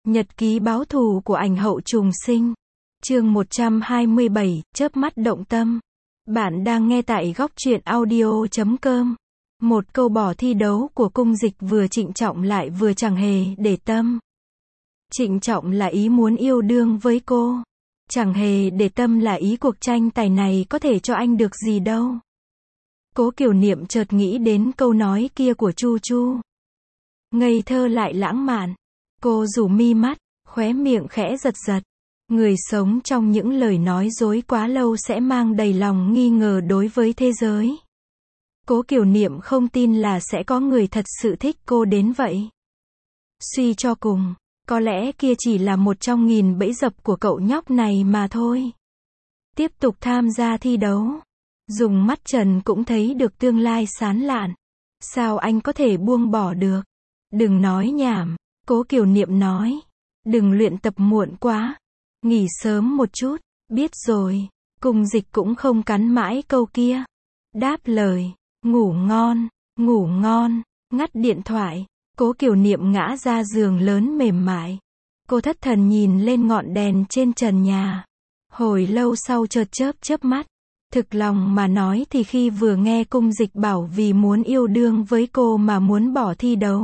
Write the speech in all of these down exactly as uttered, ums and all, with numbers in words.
Nhật ký báo thù của ảnh hậu trùng sinh. Chương một trăm hai mươi bảy, chớp mắt động tâm. Bạn đang nghe tại góc truyện audio chấm com. Một câu bỏ thi đấu của Cung Dịch vừa trịnh trọng lại vừa chẳng hề để tâm. Trịnh trọng là ý muốn yêu đương với cô. Chẳng hề để tâm là ý cuộc tranh tài này có thể cho anh được gì đâu. Cố Kiều Niệm chợt nghĩ đến câu nói kia của Chu Chu. Ngây thơ lại lãng mạn. Cô rủ mi mắt, khóe miệng khẽ giật giật. Người sống trong những lời nói dối quá lâu sẽ mang đầy lòng nghi ngờ đối với thế giới. Cố Kiều Niệm không tin là sẽ có người thật sự thích cô đến vậy. Suy cho cùng, có lẽ kia chỉ là một trong nghìn bẫy dập của cậu nhóc này mà thôi. Tiếp tục tham gia thi đấu. Dùng mắt trần cũng thấy được tương lai sáng lạn. Sao anh có thể buông bỏ được? Đừng nói nhảm, Cố Kiều Niệm nói. Đừng luyện tập muộn quá. Nghỉ sớm một chút. Biết rồi. Cung Dịch cũng không cắn mãi câu kia. Đáp lời. Ngủ ngon, ngủ ngon. Ngắt điện thoại. Cố Kiều Niệm ngã ra giường lớn mềm mại. Cô thất thần nhìn lên ngọn đèn trên trần nhà. Hồi lâu sau chợt chớp chớp mắt. Thực lòng mà nói thì khi vừa nghe Cung Dịch bảo vì muốn yêu đương với cô mà muốn bỏ thi đấu.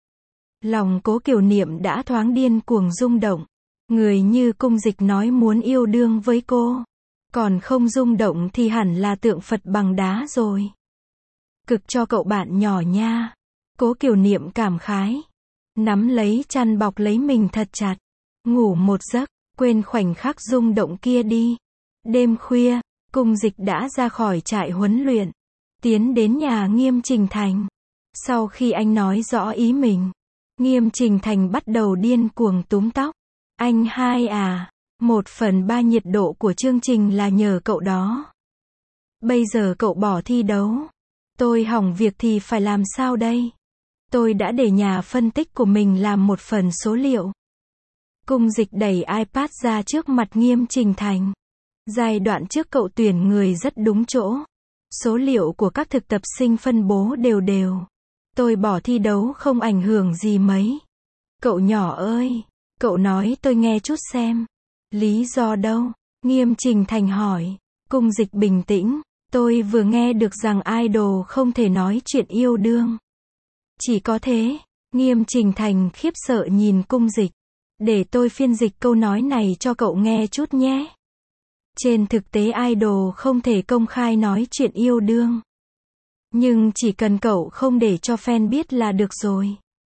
Lòng Cố Kiều Niệm đã thoáng điên cuồng rung động. Người như Cung Dịch nói muốn yêu đương với cô. Còn không rung động thì hẳn là tượng Phật bằng đá rồi. Cực cho cậu bạn nhỏ nha. Cố Kiều Niệm cảm khái. Nắm lấy chăn bọc lấy mình thật chặt. Ngủ một giấc, quên khoảnh khắc rung động kia đi. Đêm khuya, Cung Dịch đã ra khỏi trại huấn luyện. Tiến đến nhà Nghiêm Trình Thành. Sau khi anh nói rõ ý mình, Nghiêm Trình Thành bắt đầu điên cuồng túm tóc. Anh hai à, một phần ba nhiệt độ của chương trình là nhờ cậu đó. Bây giờ cậu bỏ thi đấu. Tôi hỏng việc thì phải làm sao đây? Tôi đã để nhà phân tích của mình làm một phần số liệu. Cung Dịch đẩy iPad ra trước mặt Nghiêm Trình Thành. Giai đoạn trước cậu tuyển người rất đúng chỗ. Số liệu của các thực tập sinh phân bố đều đều. Tôi bỏ thi đấu không ảnh hưởng gì mấy. Cậu nhỏ ơi, cậu nói tôi nghe chút xem. Lý do đâu? Nghiêm Trình Thành hỏi. Cung Dịch bình tĩnh. Tôi vừa nghe được rằng idol không thể nói chuyện yêu đương. Chỉ có thế. Nghiêm Trình Thành khiếp sợ nhìn Cung Dịch. Để tôi phiên dịch câu nói này cho cậu nghe chút nhé. Trên thực tế idol không thể công khai nói chuyện yêu đương. Nhưng chỉ cần cậu không để cho fan biết là được rồi.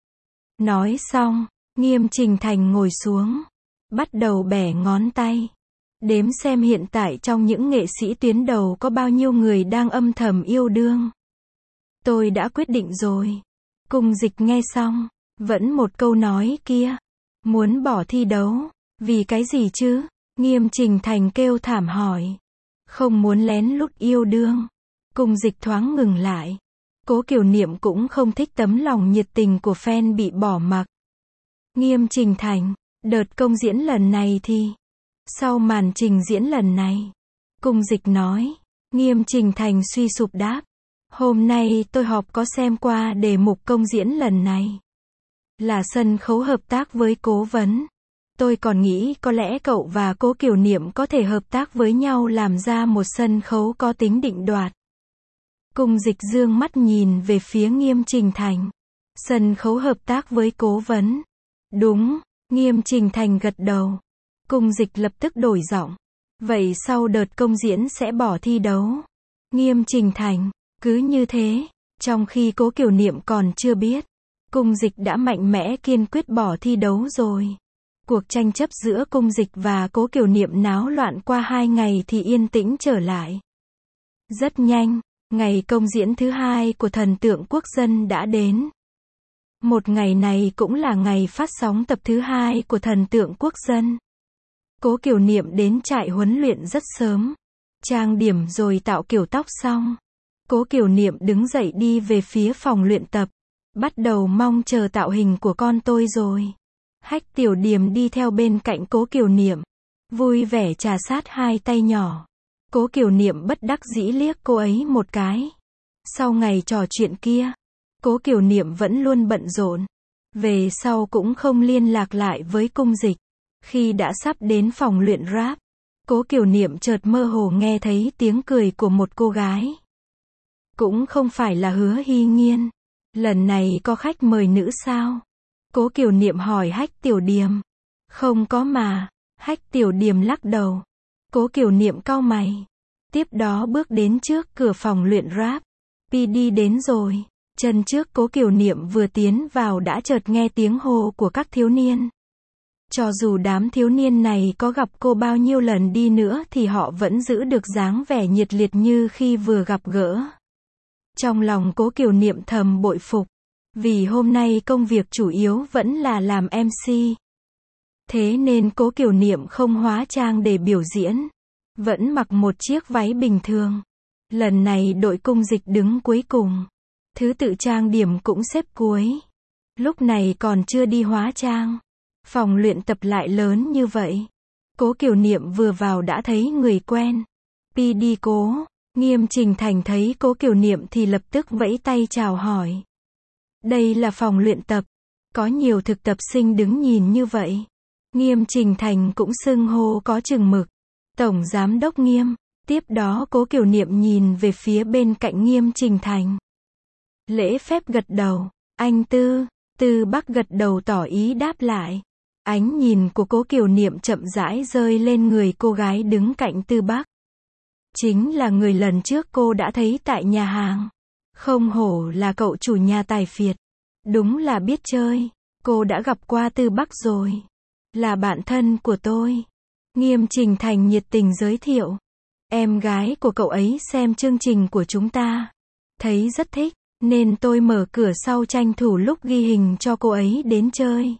Nói xong, Nghiêm Trình Thành ngồi xuống. Bắt đầu bẻ ngón tay. Đếm xem hiện tại trong những nghệ sĩ tuyến đầu có bao nhiêu người đang âm thầm yêu đương. Tôi đã quyết định rồi. Cung Dịch nghe xong, vẫn một câu nói kia. Muốn bỏ thi đấu. Vì cái gì chứ? Nghiêm Trình Thành kêu thảm hỏi. Không muốn lén lút yêu đương. Cung Dịch thoáng ngừng lại. Cố Kiều Niệm cũng không thích tấm lòng nhiệt tình của fan bị bỏ mặc. Nghiêm Trình Thành, đợt công diễn lần này thì... Sau màn trình diễn lần này, Cung Dịch nói. Nghiêm Trình Thành suy sụp đáp. Hôm nay tôi họp có xem qua đề mục công diễn lần này. Là sân khấu hợp tác với Cố Vấn. Tôi còn nghĩ có lẽ cậu và Cố Kiều Niệm có thể hợp tác với nhau làm ra một sân khấu có tính định đoạt. Cung Dịch dương mắt nhìn về phía Nghiêm Trình Thành. Sân khấu hợp tác với Cố Vấn. Đúng, Nghiêm Trình Thành gật đầu. Cung Dịch lập tức đổi giọng. Vậy sau đợt công diễn sẽ bỏ thi đấu. Nghiêm Trình Thành, cứ như thế, trong khi Cố Kiều Niệm còn chưa biết. Cung Dịch đã mạnh mẽ kiên quyết bỏ thi đấu rồi. Cuộc tranh chấp giữa Cung Dịch và Cố Kiều Niệm náo loạn qua hai ngày thì yên tĩnh trở lại. Rất nhanh, ngày công diễn thứ hai của Thần Tượng Quốc Dân đã đến. Một ngày này cũng là ngày phát sóng tập thứ hai của Thần Tượng Quốc Dân. Cố Kiều Niệm đến trại huấn luyện rất sớm. Trang điểm rồi tạo kiểu tóc xong. Cố Kiều Niệm đứng dậy đi về phía phòng luyện tập. Bắt đầu mong chờ tạo hình của con tôi rồi. Hách Tiểu Điềm đi theo bên cạnh Cố Kiều Niệm. Vui vẻ trà sát hai tay nhỏ. Cố Kiều Niệm bất đắc dĩ liếc cô ấy một cái. Sau ngày trò chuyện kia, Cố Kiều Niệm vẫn luôn bận rộn. Về sau cũng không liên lạc lại với Cung Dịch. Khi đã sắp đến phòng luyện rap, Cố Kiều Niệm chợt mơ hồ nghe thấy tiếng cười của một cô gái. Cũng không phải là Hứa Hy Nhiên. Lần này có khách mời nữ sao? Cố Kiều Niệm hỏi Hách Tiểu Điềm. Không có mà. Hách Tiểu Điềm lắc đầu. Cố Kiều Niệm cau mày. Tiếp đó bước đến trước cửa phòng luyện rap. pê đê đến rồi. Chân trước Cố Kiều Niệm vừa tiến vào đã chợt nghe tiếng hô của các thiếu niên. Cho dù đám thiếu niên này có gặp cô bao nhiêu lần đi nữa thì họ vẫn giữ được dáng vẻ nhiệt liệt như khi vừa gặp gỡ. Trong lòng Cố Kiều Niệm thầm bội phục. Vì hôm nay công việc chủ yếu vẫn là làm em xê. Thế nên Cố Kiều Niệm không hóa trang để biểu diễn. Vẫn mặc một chiếc váy bình thường. Lần này đội Cung Dịch đứng cuối cùng. Thứ tự trang điểm cũng xếp cuối. Lúc này còn chưa đi hóa trang. Phòng luyện tập lại lớn như vậy. Cố Kiều Niệm vừa vào đã thấy người quen. pê đê Cố. Nghiêm Trình Thành thấy Cố Kiều Niệm thì lập tức vẫy tay chào hỏi. Đây là phòng luyện tập. Có nhiều thực tập sinh đứng nhìn như vậy. Nghiêm Trình Thành cũng xưng hô có chừng mực. Tổng Giám đốc Nghiêm. Tiếp đó Cố Kiều Niệm nhìn về phía bên cạnh Nghiêm Trình Thành. Lễ phép gật đầu. Anh Tư. Tư Bắc gật đầu tỏ ý đáp lại. Ánh nhìn của Cố Kiều Niệm chậm rãi rơi lên người cô gái đứng cạnh Tư Bắc. Chính là người lần trước cô đã thấy tại nhà hàng. Không hổ là cậu chủ nhà tài phiệt. Đúng là biết chơi. Cô đã gặp qua Tư Bắc rồi. Là bạn thân của tôi. Nghiêm Trình Thành nhiệt tình giới thiệu. Em gái của cậu ấy xem chương trình của chúng ta. Thấy rất thích, nên tôi mở cửa sau tranh thủ lúc ghi hình cho cô ấy đến chơi.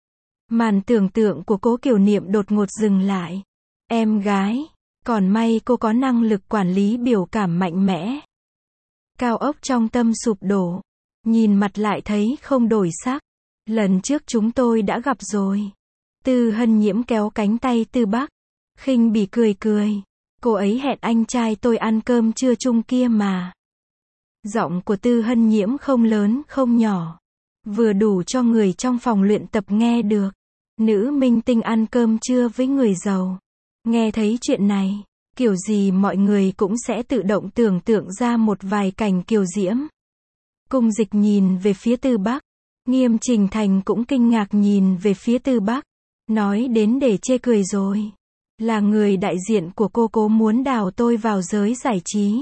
Màn tưởng tượng của Cố Kiều Niệm đột ngột dừng lại. Em gái. Còn may cô có năng lực quản lý biểu cảm mạnh mẽ. Cao ốc trong tâm sụp đổ. Nhìn mặt lại thấy không đổi sắc. Lần trước chúng tôi đã gặp rồi. Tư Hân Nhiễm kéo cánh tay Tư Bắc. Khinh bỉ cười cười. Cô ấy hẹn anh trai tôi ăn cơm trưa chung kia mà. Giọng của Tư Hân Nhiễm không lớn không nhỏ. Vừa đủ cho người trong phòng luyện tập nghe được. Nữ minh tinh ăn cơm trưa với người giàu. Nghe thấy chuyện này, kiểu gì mọi người cũng sẽ tự động tưởng tượng ra một vài cảnh kiều diễm. Cung Dịch nhìn về phía Tư Bắc. Nghiêm Trình Thành cũng kinh ngạc nhìn về phía Tư Bắc. Nói đến để chê cười rồi. Là người đại diện của cô Cố muốn đào tôi vào giới giải trí.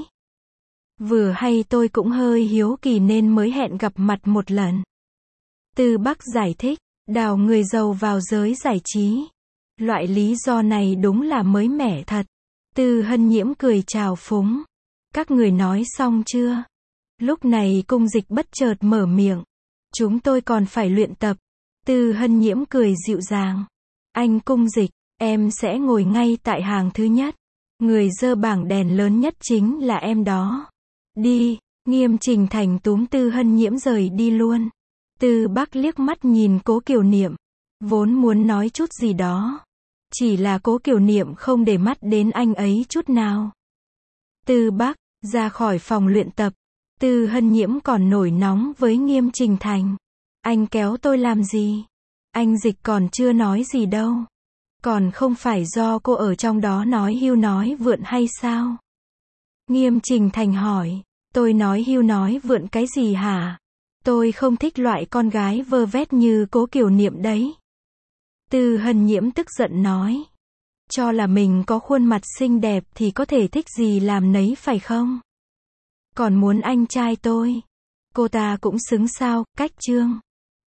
Vừa hay tôi cũng hơi hiếu kỳ nên mới hẹn gặp mặt một lần. Tư Bắc giải thích, đào người giàu vào giới giải trí. Loại lý do này đúng là mới mẻ thật. Tư Hân Nhiễm cười chào phúng. Các người nói xong chưa? Lúc này Cung Dịch bất chợt mở miệng. Chúng tôi còn phải luyện tập. Tư Hân Nhiễm cười dịu dàng. Anh Cung Dịch, em sẽ ngồi ngay tại hàng thứ nhất. Người giơ bảng đèn lớn nhất chính là em đó. Đi. Nghiêm Trình Thành túm Tư Hân Nhiễm rời đi luôn. Tư Bắc liếc mắt nhìn Cố Kiều Niệm. Vốn muốn nói chút gì đó. Chỉ là Cố Kiều Niệm không để mắt đến anh ấy chút nào. Tư Bắc, ra khỏi phòng luyện tập. Tư Hân Nhiễm còn nổi nóng với Nghiêm Trình Thành. Anh kéo tôi làm gì? Anh Dịch còn chưa nói gì đâu. Còn không phải do cô ở trong đó nói hưu nói vượn hay sao? Nghiêm Trình Thành hỏi. Tôi nói hưu nói vượn cái gì hả? Tôi không thích loại con gái vơ vét như Cố Kiều Niệm đấy. Tư Hân Nhiễm tức giận nói. Cho là mình có khuôn mặt xinh đẹp thì có thể thích gì làm nấy phải không? Còn muốn anh trai tôi. Cô ta cũng xứng sao, cách trương.